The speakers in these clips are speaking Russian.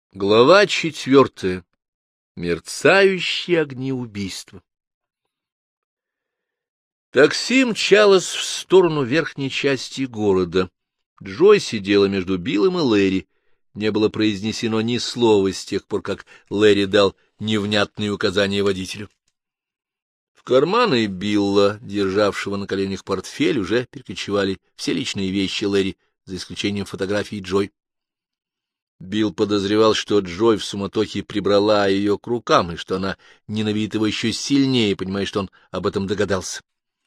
Глава 4. Мерцающие огни убийства. Такси мчалось в сторону верхней части города. Джой сидела между Биллом и Лэри. Не было произнесено ни слова с тех пор, как Лэри дал невнятные указания водителю. В карманы Билла, державшего на коленях портфель, уже перекочевали все личные вещи Лэри, за исключением фотографий Джой. Билл подозревал, что Джой в суматохе прибрала ее к рукам, и что она ненавидит его еще сильнее, понимая, что он об этом догадался.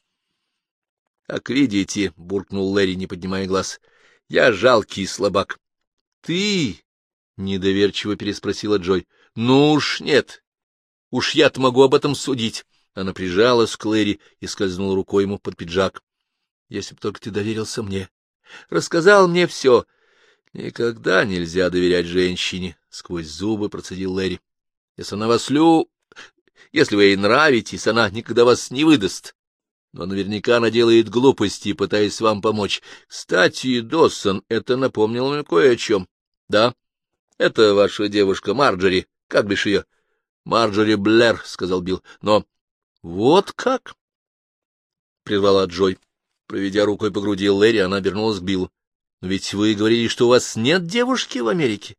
— Как видите, — буркнул Лэри, не поднимая глаз, — я жалкий слабак. — Ты? — недоверчиво переспросила Джой. — Ну уж нет. Уж я-то могу об этом судить. Она прижалась к Лэри и скользнула рукой ему под пиджак. — Если бы только ты доверился мне, рассказал мне все. — Никогда нельзя доверять женщине, — сквозь зубы процедил Лэри. — Если она вас Если вы ей нравитесь, она никогда вас не выдаст. Но наверняка она делает глупости, пытаясь вам помочь. Кстати, Доссон, это напомнило мне кое о чем. — Да, это ваша девушка Марджори. Как бишь ее? — Марджори Блэр, — сказал Билл. — Но... — Вот как? — прервала Джой. Проведя рукой по груди Лэри, она обернулась к Биллу. — Но ведь вы говорили, что у вас нет девушки в Америке.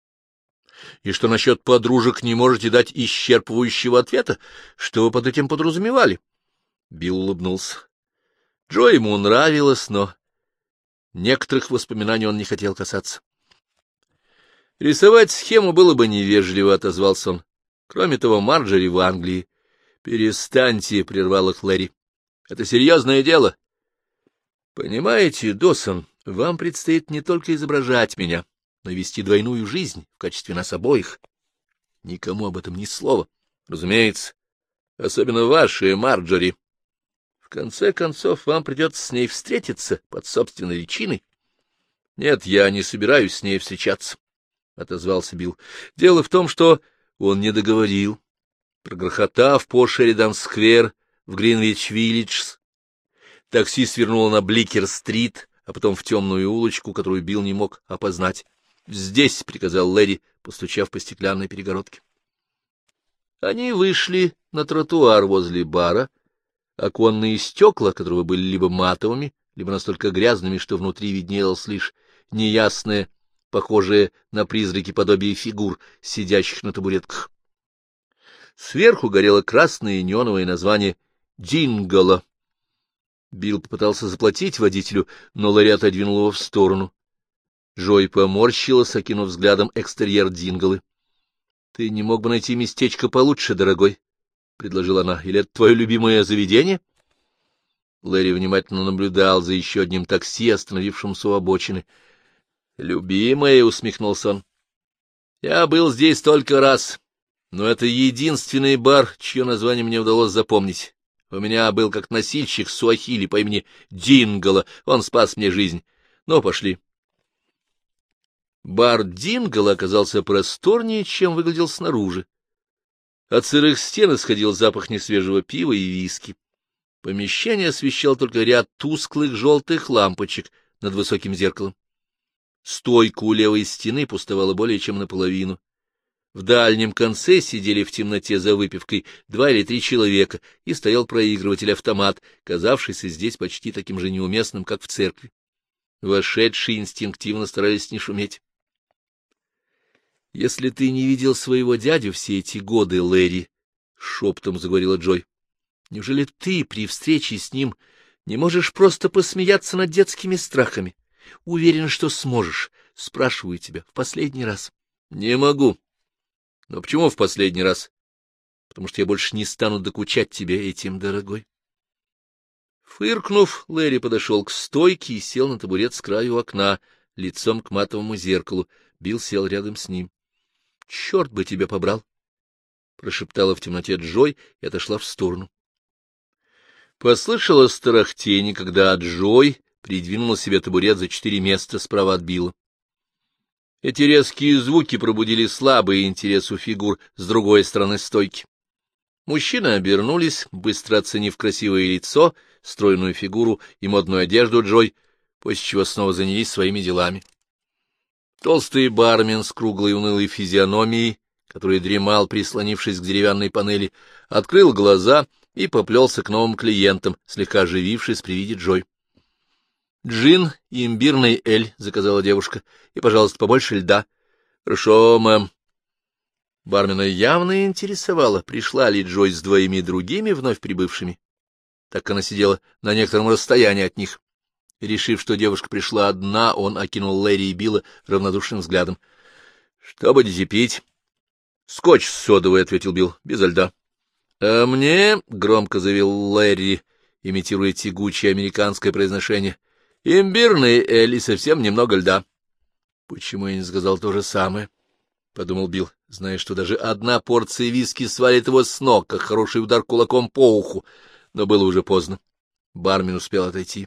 И что насчет подружек не можете дать исчерпывающего ответа? Что вы под этим подразумевали? Билл улыбнулся. Джо ему нравилось, но некоторых воспоминаний он не хотел касаться. Рисовать схему было бы невежливо, — отозвался он. Кроме того, Марджори в Англии. — Перестаньте, — прервал их Лэри. — Это серьезное дело. — Понимаете, Доссон, вам предстоит не только изображать меня, но и вести двойную жизнь в качестве нас обоих. Никому об этом ни слова. Разумеется, особенно вашей Марджори. В конце концов, вам придется с ней встретиться под собственной личиной. — Нет, я не собираюсь с ней встречаться, — отозвался Билл. — Дело в том, что он не договорил. Прогрохотав по Шеридан-сквер в Гринвич-Виллидж, такси свернуло на Бликер-стрит, а потом в темную улочку, которую Билл не мог опознать. — Здесь, — приказал Лэри, постучав по стеклянной перегородке. Они вышли на тротуар возле бара. Оконные стекла, которого были либо матовыми, либо настолько грязными, что внутри виднелось лишь неясное, похожее на призраки подобие фигур, сидящих на табуретках. Сверху горело красное неоновое название «Дингола». Билл попытался заплатить водителю, но Лэри отодвинул его в сторону. Джой поморщилась, окинув взглядом экстерьер Динголы. — Ты не мог бы найти местечко получше, дорогой? — предложила она. — Или это твое любимое заведение? Лэри внимательно наблюдал за еще одним такси, остановившимся у обочины. — Любимое, — усмехнулся он. — Я был здесь только раз, но это единственный бар, чье название мне удалось запомнить. У меня был как носильщик суахили по имени Дингола, он спас мне жизнь. Ну, пошли. Бар Дингола оказался просторнее, чем выглядел снаружи. От сырых стен исходил запах несвежего пива и виски. Помещение освещал только ряд тусклых желтых лампочек над высоким зеркалом. Стойка у левой стены пустовала более чем наполовину. В дальнем конце сидели в темноте за выпивкой 2 или 3 человека, и стоял проигрыватель-автомат, казавшийся здесь почти таким же неуместным, как в церкви. Вошедшие инстинктивно старались не шуметь. — Если ты не видел своего дядю все эти годы, Лэри, — шепотом заговорила Джой, — неужели ты при встрече с ним не можешь просто посмеяться над детскими страхами? Уверен, что сможешь. Спрашиваю тебя в последний раз. — Не могу. — Но почему в последний раз? — Потому что я больше не стану докучать тебе этим, дорогой. Фыркнув, Лэри подошел к стойке и сел на табурет с краю окна, лицом к матовому зеркалу. Билл сел рядом с ним. — Черт бы тебя побрал! — прошептала в темноте Джой и отошла в сторону. Послышалось тарахтение, когда Джой придвинула себе табурет за 4 места справа от Билла. Эти резкие звуки пробудили слабый интерес у фигур с другой стороны стойки. Мужчины обернулись, быстро оценив красивое лицо, стройную фигуру и модную одежду Джой, после чего снова занялись своими делами. Толстый бармен с круглой унылой физиономией, который дремал, прислонившись к деревянной панели, открыл глаза и поплелся к новым клиентам, слегка оживившись при виде Джой. — Джин и имбирный эль, — заказала девушка, — и, пожалуйста, побольше льда. — Хорошо, мэм. Бармена явно интересовало, пришла ли Джой с двоими другими вновь прибывшими. Так она сидела на некотором расстоянии от них. Решив, что девушка пришла одна, он окинул Лэри и Билла равнодушным взглядом. — Что будете пить? — Скотч содовый, — ответил Билл, — без льда. — А мне, — громко заявил Лэри, имитируя тягучее американское произношение, — имбирный эль и совсем немного льда. — Почему я не сказал то же самое? — подумал Билл, зная, что даже одна порция виски свалит его с ног, как хороший удар кулаком по уху. Но было уже поздно. Бармен успел отойти.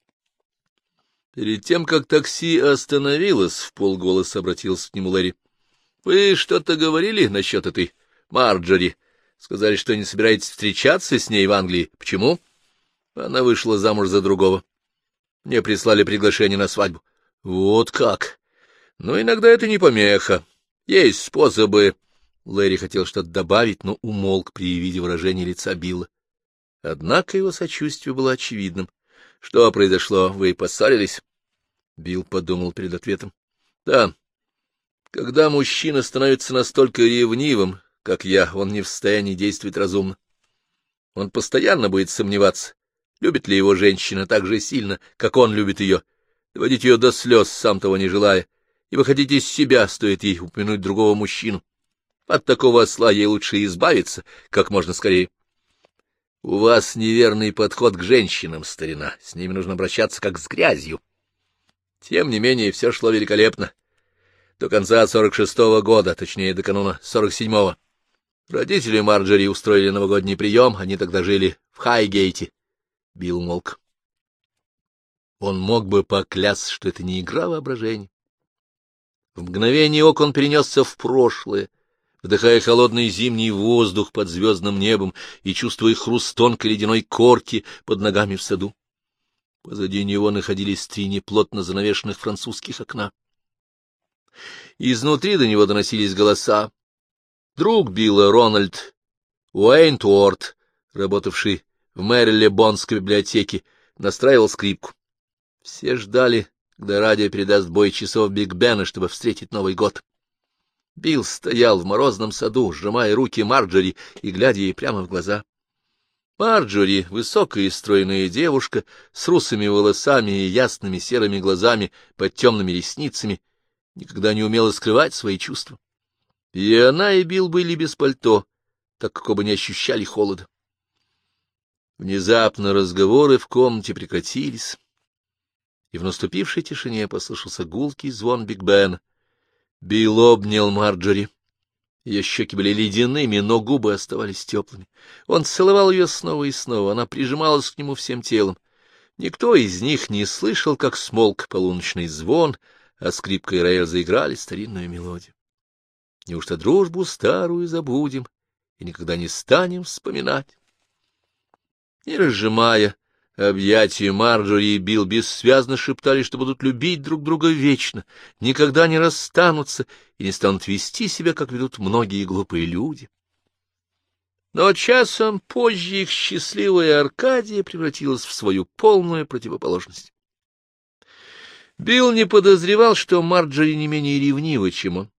Перед тем, как такси остановилось, вполголоса обратился к нему Лэри. — Вы что-то говорили насчет этой Марджори? Сказали, что не собираетесь встречаться с ней в Англии. Почему? Она вышла замуж за другого. Мне прислали приглашение на свадьбу. — Вот как? Ну, иногда это не помеха. Есть способы. Лэри хотел что-то добавить, но умолк при виде выражения лица Билла. Однако его сочувствие было очевидным. — Что произошло? Вы поссорились? Билл подумал перед ответом. — Да. Когда мужчина становится настолько ревнивым, как я, он не в состоянии действовать разумно. Он постоянно будет сомневаться, любит ли его женщина так же сильно, как он любит ее, доводить ее до слез, сам того не желая, и выходить из себя, стоит ей упомянуть другого мужчину. От такого осла ей лучше избавиться как можно скорее. — У вас неверный подход к женщинам, старина, с ними нужно обращаться как с грязью. Тем не менее, все шло великолепно. До конца 46-го года, точнее, до кануна 47-го. Родители Марджори устроили новогодний прием, они тогда жили в Хайгейте. Билл молк. Он мог бы поклясться, что это не игра воображения. В мгновение ока он перенесся в прошлое, вдыхая холодный зимний воздух под звездным небом и чувствуя хруст тонкой ледяной корки под ногами в саду. Позади него находились 3 неплотно занавешенных французских окна. Изнутри до него доносились голоса. Друг Билла, Рональд Уэйнтуорт, работавший в Мэриле-Бонской библиотеке, настраивал скрипку. Все ждали, когда радио передаст бой часов Биг Бена, чтобы встретить Новый год. Билл стоял в морозном саду, сжимая руки Марджори и глядя ей прямо в глаза. Марджори, высокая и стройная девушка, с русыми волосами и ясными серыми глазами под темными ресницами, никогда не умела скрывать свои чувства. И она, и Билл были без пальто, так как оба не ощущали холода. Внезапно разговоры в комнате прекратились, и в наступившей тишине послышался гулкий звон Биг Бена. Билл обнял Марджори. Ее щеки были ледяными, но губы оставались теплыми. Он целовал ее снова и снова, она прижималась к нему всем телом. Никто из них не слышал, как смолк полуночный звон, а скрипка и рояль заиграли старинную мелодию. Неужто дружбу старую забудем и никогда не станем вспоминать? Не разжимая объятия, Марджори и Билл бессвязно шептали, что будут любить друг друга вечно, никогда не расстанутся и не станут вести себя, как ведут многие глупые люди. Но часом позже их счастливая Аркадия превратилась в свою полную противоположность. Билл не подозревал, что Марджори не менее ревнива, чем он.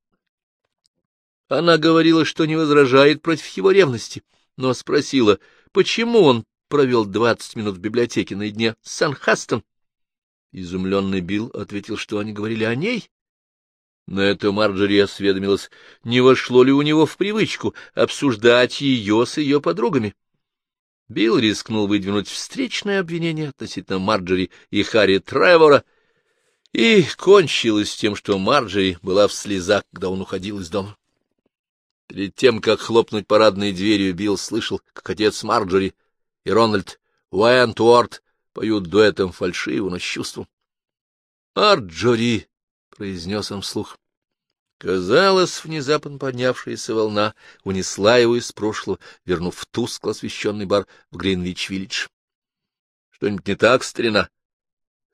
Она говорила, что не возражает против его ревности, но спросила, почему он провел 20 минут в библиотеке наедине с Сан-Хастон. Изумленный Билл ответил, что они говорили о ней. На это Марджори осведомилась, не вошло ли у него в привычку обсуждать ее с ее подругами. Билл рискнул выдвинуть встречное обвинение относительно Марджори и Харри Тревора, и кончилось тем, что Марджори была в слезах, когда он уходил из дома. Перед тем, как хлопнуть парадной дверью, Билл слышал, как отец Марджори и Рональд Уэйнтуорт поют дуэтом фальшиво, но с чувством. «Марджори!» — произнес он вслух. Казалось, внезапно поднявшаяся волна унесла его из прошлого, вернув в тускло освещенный бар в Гринвич-Виллидж. — Что-нибудь не так, старина? — С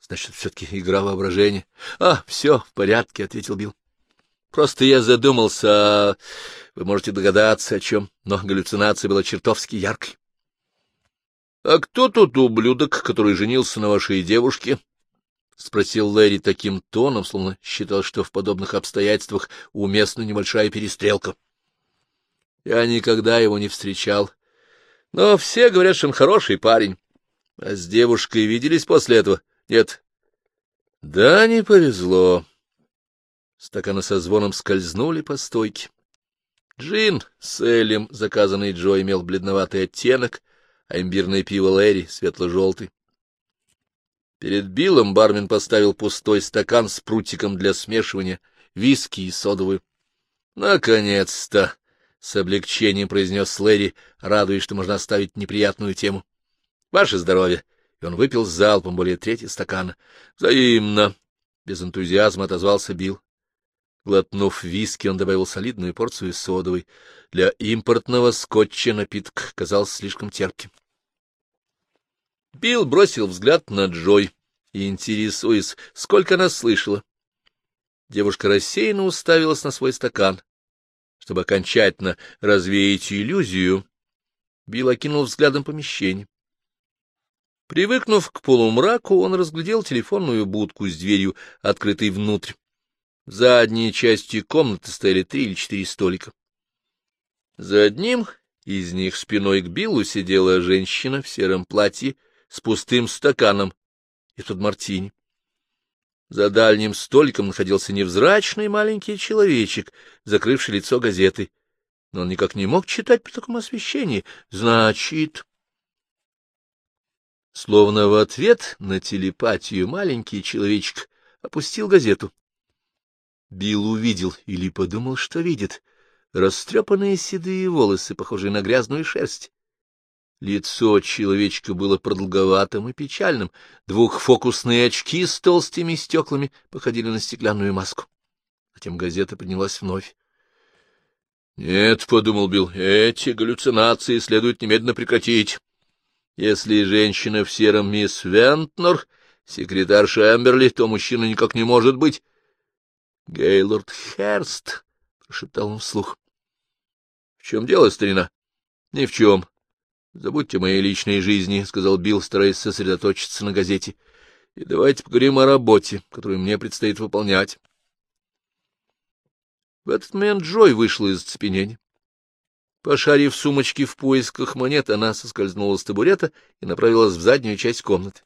Значит, все-таки игра воображения. — все в порядке, — ответил Билл. — Просто я задумался, вы можете догадаться, о чем, но галлюцинация была чертовски яркой. — А кто тот ублюдок, который женился на вашей девушке? — спросил Лэри таким тоном, словно считал, что в подобных обстоятельствах уместна небольшая перестрелка. — Я никогда его не встречал, но все говорят, что он хороший парень. А с девушкой виделись после этого? Нет. — Да, не повезло. Стаканы со звоном скользнули по стойке. Джин с элем, заказанный Джо, имел бледноватый оттенок, а имбирное пиво Лэри — светло-желтый. Перед Биллом бармен поставил пустой стакан с прутиком для смешивания виски и содовую. — Наконец-то! — с облегчением произнес Лэри, радуясь, что можно оставить неприятную тему. — Ваше здоровье! И он выпил залпом более трети стакана. — Взаимно! — без энтузиазма отозвался Билл. Глотнув виски, он добавил солидную порцию содовой. Для импортного скотча напиток казался слишком терпким. Билл бросил взгляд на Джой, интересуясь, сколько она слышала. Девушка рассеянно уставилась на свой стакан. Чтобы окончательно развеять иллюзию, Билл окинул взглядом помещение. Привыкнув к полумраку, он разглядел телефонную будку с дверью, открытой внутрь. В задней части комнаты стояли 3 или 4 столика. За одним из них спиной к Биллу сидела женщина в сером платье с пустым стаканом из-под мартини. За дальним столиком находился невзрачный маленький человечек, закрывший лицо газетой. Но он никак не мог читать при таком освещении. Значит... Словно в ответ на телепатию маленький человечек опустил газету. Билл увидел или подумал, что видит растрепанные седые волосы, похожие на грязную шерсть. Лицо человечка было продолговатым и печальным, двухфокусные очки с толстыми стеклами походили на стеклянную маску. Затем газета поднялась вновь. — Нет, — подумал Билл, — эти галлюцинации следует немедленно прекратить. Если женщина в сером мисс Вентнер, секретарша Эмберли, то мужчина никак не может быть. — Гейлорд Херст, — прошептал он вслух. — В чем дело, старина? — Ни в чем. — Забудьте о моей личной жизни, — сказал Билл, стараясь сосредоточиться на газете. — И давайте поговорим о работе, которую мне предстоит выполнять. В этот момент Джой вышла из оцепенения. Пошарив сумочки в поисках монет, она соскользнула с табурета и направилась в заднюю часть комнаты.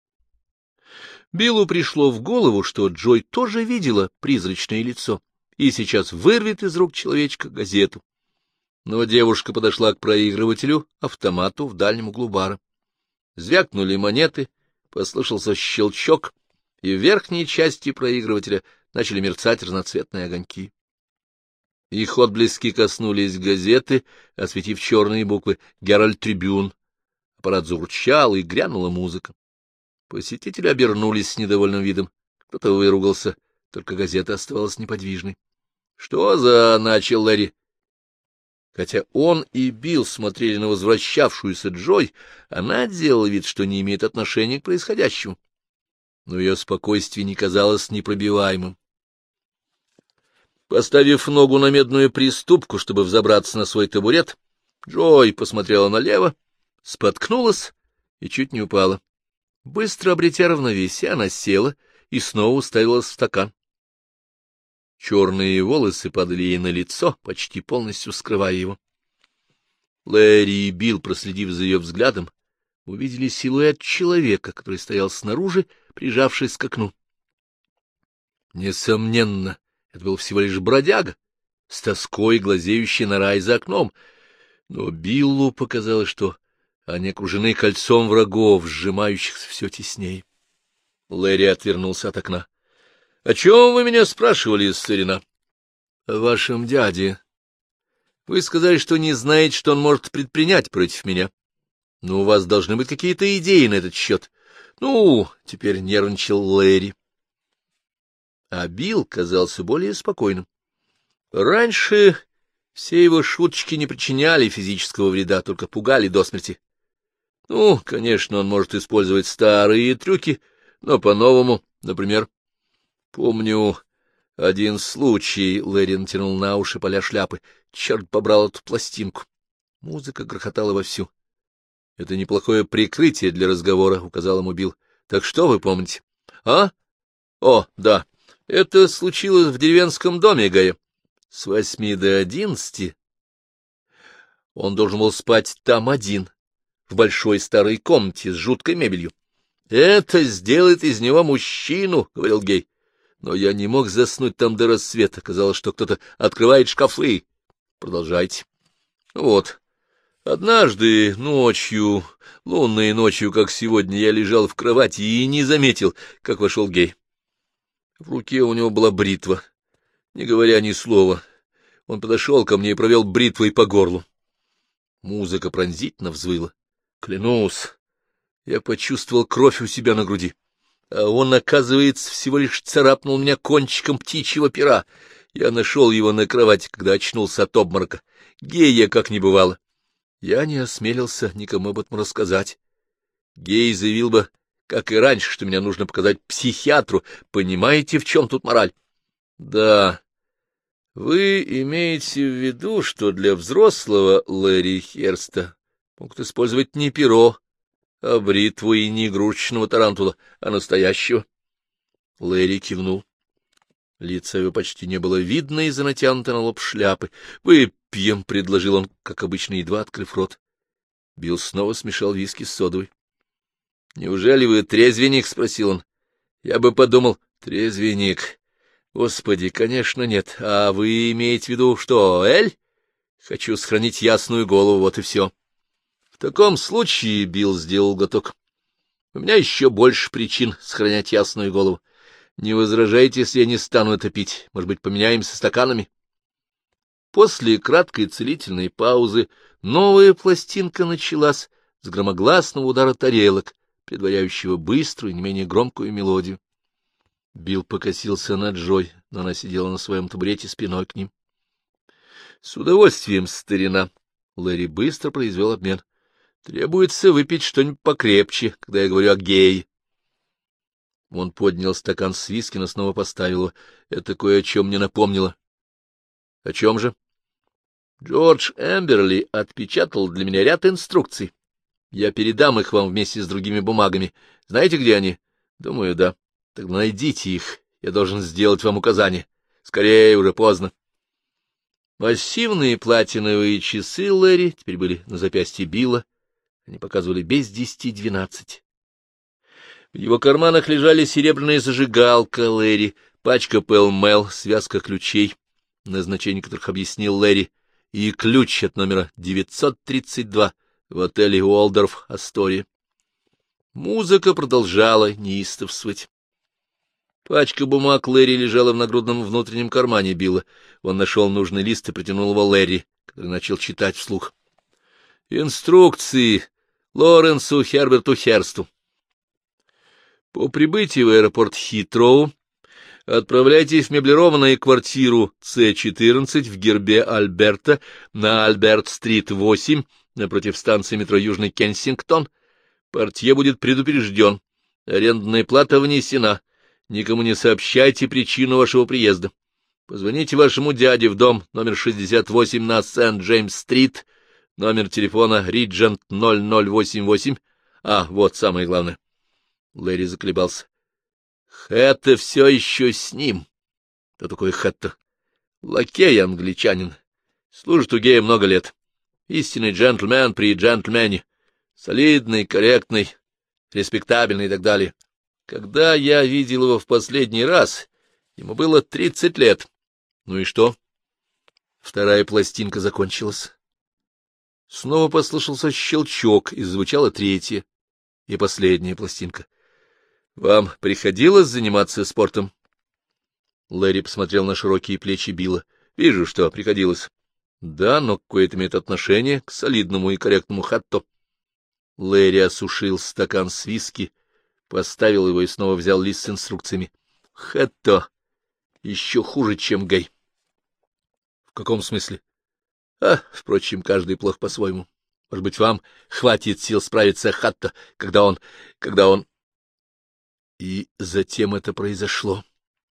Биллу пришло в голову, что Джой тоже видела призрачное лицо и сейчас вырвет из рук человечка газету. Но девушка подошла к проигрывателю, автомату в дальнем углу бара. Звякнули монеты, послышался щелчок, и в верхней части проигрывателя начали мерцать разноцветные огоньки. Их отблески коснулись газеты, осветив черные буквы «Геральд Трибюн». Аппарат заурчал, и грянула музыка. Посетители обернулись с недовольным видом. Кто-то выругался, только газета оставалась неподвижной. — Что за... — начал Лэри. Хотя он и Билл смотрели на возвращавшуюся Джой, она делала вид, что не имеет отношения к происходящему. Но ее спокойствие не казалось непробиваемым. Поставив ногу на медную приступку, чтобы взобраться на свой табурет, Джой посмотрела налево, споткнулась и чуть не упала. Быстро обретя равновесие, она села и снова уставилась в стакан. Черные волосы падали ей на лицо, почти полностью скрывая его. Лэри и Билл, проследив за ее взглядом, увидели силуэт человека, который стоял снаружи, прижавшись к окну. Несомненно, это был всего лишь бродяга, с тоской глазеющий на рай за окном, но Биллу показалось, что они окружены кольцом врагов, сжимающихся все теснее. Лэри отвернулся от окна. — О чем вы меня спрашивали, старина? — О вашем дяде. Вы сказали, что не знаете, что он может предпринять против меня. Но у вас должны быть какие-то идеи на этот счет. Ну, теперь нервничал Лэри. А Билл казался более спокойным. Раньше все его шуточки не причиняли физического вреда, только пугали до смерти. Ну, конечно, он может использовать старые трюки, Но по-новому, например. Помню один случай, Лэри натянул на уши поля шляпы. Черт побрал эту пластинку. Музыка грохотала вовсю. — Это неплохое прикрытие для разговора, — указал ему Билл. — Так что вы помните? — А? О, да. Это случилось в деревенском доме Гая. С 8 до 11 он должен был спать там один, в большой старой комнате с жуткой мебелью. — Это сделает из него мужчину, — говорил Гей. Но я не мог заснуть там до рассвета. Казалось, что кто-то открывает шкафы. Продолжайте. Вот. Однажды ночью, лунной ночью, как сегодня, я лежал в кровати и не заметил, как вошел Гей. В руке у него была бритва. Не говоря ни слова, он подошел ко мне и провел бритвой по горлу. Музыка пронзительно взвыла. Клянусь, я почувствовал кровь у себя на груди. А он, оказывается, всего лишь царапнул меня кончиком птичьего пера. Я нашел его на кровати, когда очнулся от обморока. Гея как не бывало. Я не осмелился никому об этом рассказать. Гей заявил бы, как и раньше, что меня нужно показать психиатру. Понимаете, в чем тут мораль? Да. Вы имеете в виду, что для взрослого Лэри Херста могут использовать не перо, а бритву и не игрушечного тарантула, а настоящего? Лэри кивнул. Лица его почти не было видно из-за натянутой на лоб шляпы. — Выпьем, — предложил он, как обычно, едва открыв рот. Билл снова смешал виски с содовой. — Неужели вы трезвенник? — спросил он. — Я бы подумал, трезвенник. Господи, конечно, нет. А вы имеете в виду, что, Эль? Хочу сохранить ясную голову, вот и все. В таком случае, — Билл сделал глоток, — у меня еще больше причин сохранять ясную голову. Не возражайте, если я не стану это пить. Может быть, поменяемся стаканами? После краткой целительной паузы новая пластинка началась с громогласного удара тарелок, предваряющего быструю и не менее громкую мелодию. Билл покосился на Джой, но она сидела на своем табурете спиной к ним. — С удовольствием, старина. Лэри быстро произвел обмен. — Требуется выпить что-нибудь покрепче, когда я говорю о гее. Он поднял стакан с виски, но снова поставил его. Это кое о чем мне напомнило. — О чем же? — Джордж Эмберли отпечатал для меня ряд инструкций. Я передам их вам вместе с другими бумагами. Знаете, где они? — Думаю, да. — Тогда найдите их. Я должен сделать вам указание. Скорее, уже поздно. Массивные платиновые часы Лэри теперь были на запястье Билла. Они показывали без 10:12. В его карманах лежали серебряная зажигалка Лэри, пачка Пэл-Мэл, связка ключей, назначение которых объяснил Лэри, и ключ от номера 932 в отеле Уолдорф Астория. Музыка продолжала неистовствовать. Пачка бумаг Лэри лежала в нагрудном внутреннем кармане Билла. Он нашел нужный лист и протянул его Лэри, который начал читать вслух. Инструкции Лоренсу Херберту Херсту. По прибытии в аэропорт Хитроу отправляйтесь в меблированную квартиру С-14 в гербе Альберта на Альберт-стрит 8, напротив станции метро Южный Кенсингтон. Портье будет предупрежден. Арендная плата внесена. Никому не сообщайте причину вашего приезда. Позвоните вашему дяде в дом номер 68 на Сент-Джеймс-стрит, номер телефона Риджент 0088. А, вот самое главное. Лэри заколебался. Хэтта все еще с ним. Кто такой Хэтта? Лакей англичанин. Служит у Гея много лет. Истинный джентльмен при джентльмене. Солидный, корректный, респектабельный и так далее. Когда я видел его в последний раз, ему было 30 лет. Ну и что? Вторая пластинка закончилась. Снова послышался щелчок, и звучала третья и последняя пластинка. — Вам приходилось заниматься спортом? Лэри посмотрел на широкие плечи Билла. — Вижу, что приходилось. — Да, но какое-то имеет отношение к солидному и корректному Хатту. Лэри осушил стакан с виски, поставил его и снова взял лист с инструкциями. — Хэтто еще хуже, чем Гай. — В каком смысле? — впрочем, каждый плох по-своему. Может быть, вам хватит сил справиться Хатта, когда он... И затем это произошло.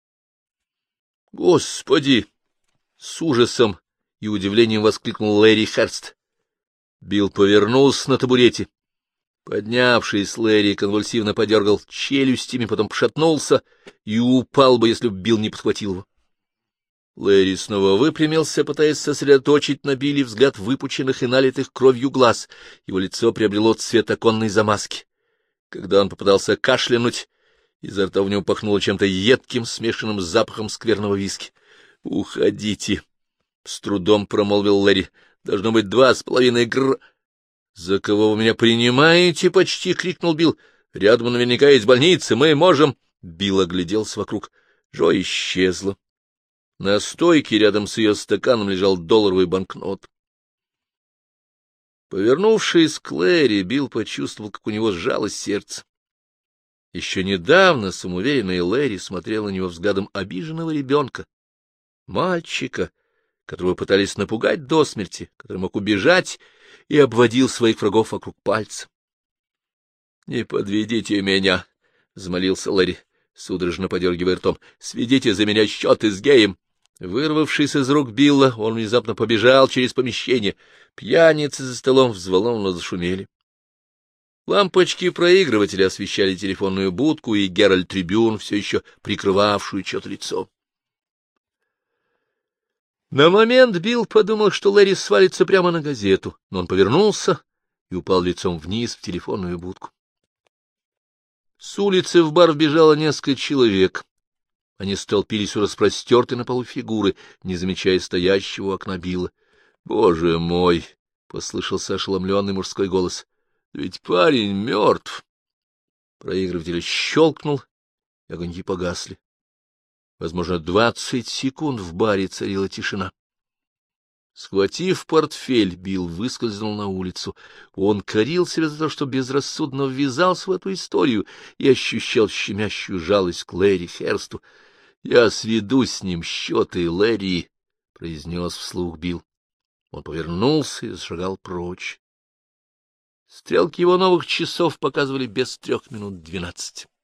«Господи!» — с ужасом и удивлением воскликнул Лэри Херст. Билл повернулся на табурете. Поднявшись, Лэри конвульсивно подергал челюстями, потом пошатнулся и упал бы, если бы Билл не подхватил его. Лэри снова выпрямился, пытаясь сосредоточить на Билле взгляд выпученных и налитых кровью глаз. Его лицо приобрело цвет оконной замазки. Когда он попытался кашлянуть, изо рта у него пахнуло чем-то едким, смешанным с запахом скверного виски. — Уходите! — с трудом промолвил Лэри. — Должно быть 2,5 гр... — За кого вы меня принимаете? — почти крикнул Билл. — Рядом наверняка есть больница, мы можем... Билл огляделся вокруг. Джо исчезла. На стойке рядом с ее стаканом лежал долларовый банкнот. Повернувшись к Лэри, Билл почувствовал, как у него сжалось сердце. Еще недавно самоуверенная Лэри смотрела на него взглядом обиженного ребенка, мальчика, которого пытались напугать до смерти, который мог убежать и обводил своих врагов вокруг пальца. — Не подведите меня, — взмолился Лэри, судорожно подергивая ртом. — Сведите за меня счеты с геем. Вырвавшись из рук Билла, он внезапно побежал через помещение. Пьяницы за столом взволнованно зашумели. Лампочки проигрывателя освещали телефонную будку и Геральд Трибюн, все еще прикрывавшую чье-то лицо. На момент Билл подумал, что Лэри свалится прямо на газету, но он повернулся и упал лицом вниз в телефонную будку. С улицы в бар вбежало несколько человек. Они столпились у распростертой на полу фигуры, не замечая стоящего у окна Билла. — Боже мой! — послышался ошеломленный мужской голос. — Ведь парень мертв! Проигрыватель щелкнул, и огоньки погасли. Возможно, 20 секунд в баре царила тишина. Схватив портфель, Билл выскользнул на улицу. Он корил себя за то, что безрассудно ввязался в эту историю и ощущал щемящую жалость к Лэри Херсту. — Я сведу с ним счеты, Лэри, — произнес вслух Билл. Он повернулся и зашагал прочь. Стрелки его новых часов показывали без 3:12.